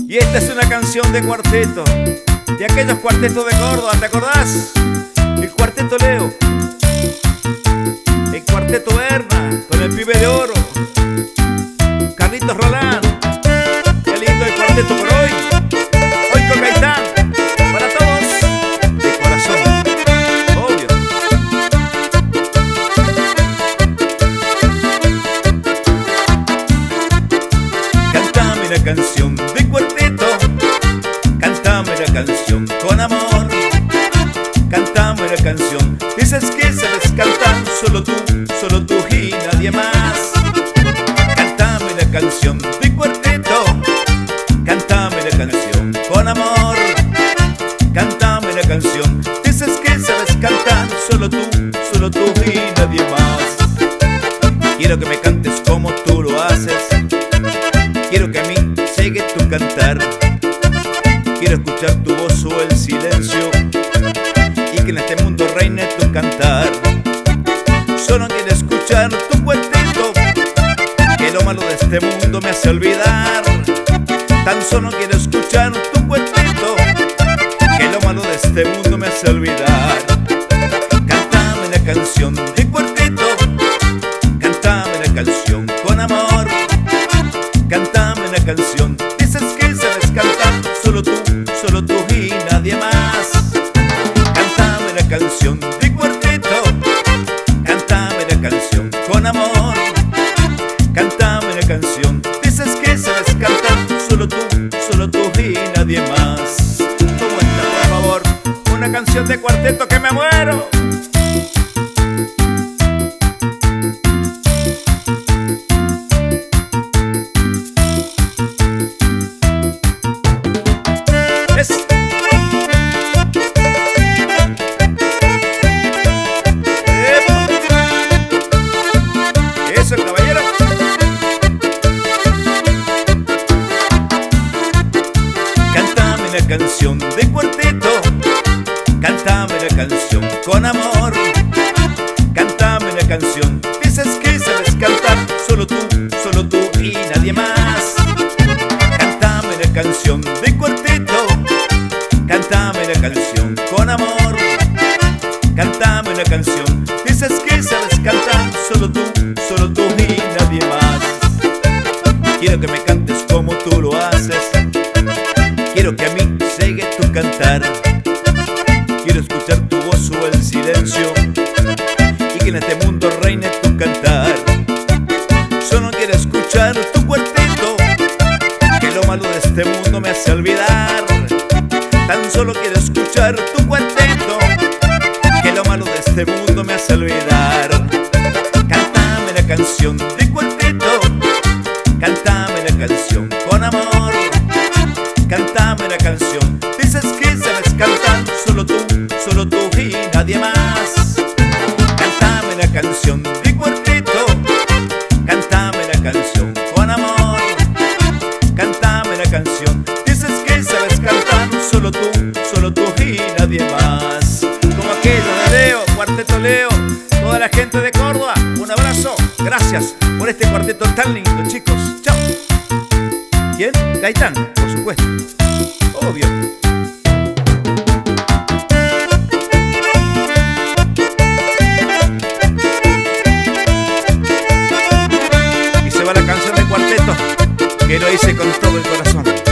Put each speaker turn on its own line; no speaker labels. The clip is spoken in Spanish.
Y esta es una canción de cuarteto, de aquellos cuartetos de Córdoba, ¿te acordás? El cuarteto Leo, el cuarteto Berna, con el pibe de oro, Carlitos Roland. Qué lindo el cuarteto por hoy. Hoy con Gaitán, para todos, de corazón, obvio. Cántame la canción de cuarteto, cántame la canción con amor, cántame la canción. Dices que sabes cantar solo tú y nadie más. Cántame la canción de cuarteto, cántame la canción con amor, cántame la canción. Dices que sabes cantar solo tú y nadie más. Quiero que me cantes como tú lo haces, quiero que a mí llegue tu cantar, quiero escuchar tu voz o el silencio y que en este mundo reine tu cantar. Solo quiero escuchar tu cuarteto, que lo malo de este mundo me hace olvidar. Tan solo quiero escuchar tu cuarteto, que lo malo de este mundo me hace olvidar. Cántame la canción de cuarteto, cántame la canción con amor, cántame la canción. Dices que sabes cantar solo tú y nadie más. Cántame la canción de cuarteto, cántame la canción con amor, cántame la canción. Dices que sabes cantar solo tú y nadie más. ¿Cómo está, por favor? Una canción de cuarteto que me muero. Eso, caballero. Cántame la canción de cuarteto, cántame la canción con amor, cántame la canción. Dices que sabes cantar solo tú y nadie más. Cántame la canción de cuarteto, cántame la canción con amor, cántame la canción. Dices que sabes cantar solo tú y nadie más. Quiero que me cantes como tú lo haces, quiero que a mí llegue tu cantar, quiero escuchar tu voz o el silencio y que en este mundo reine tu cantar. Solo quiero escuchar tu cuarteto, que lo malo de este mundo me hace olvidar. Tan solo quiero escuchar tu cuarteto, que lo malo de este mundo me hace olvidar. Cántame la canción de cuarteto, cántame la canción con amor, cántame la canción. Dices que sabes cantar solo tú y nadie más. Cántame la canción de cuarteto, cántame la canción con amor, cántame la canción. Dices que sabes cantar solo tú y nadie más. Como aquello de Leo, cuarteto Leo, toda la gente de Córdoba, un abrazo. Gracias por este cuarteto tan lindo, chicos. Chao. ¿Quién? Gaitán, por supuesto. Obvio. Y se va la canción de cuarteto, que lo hice con todo el corazón.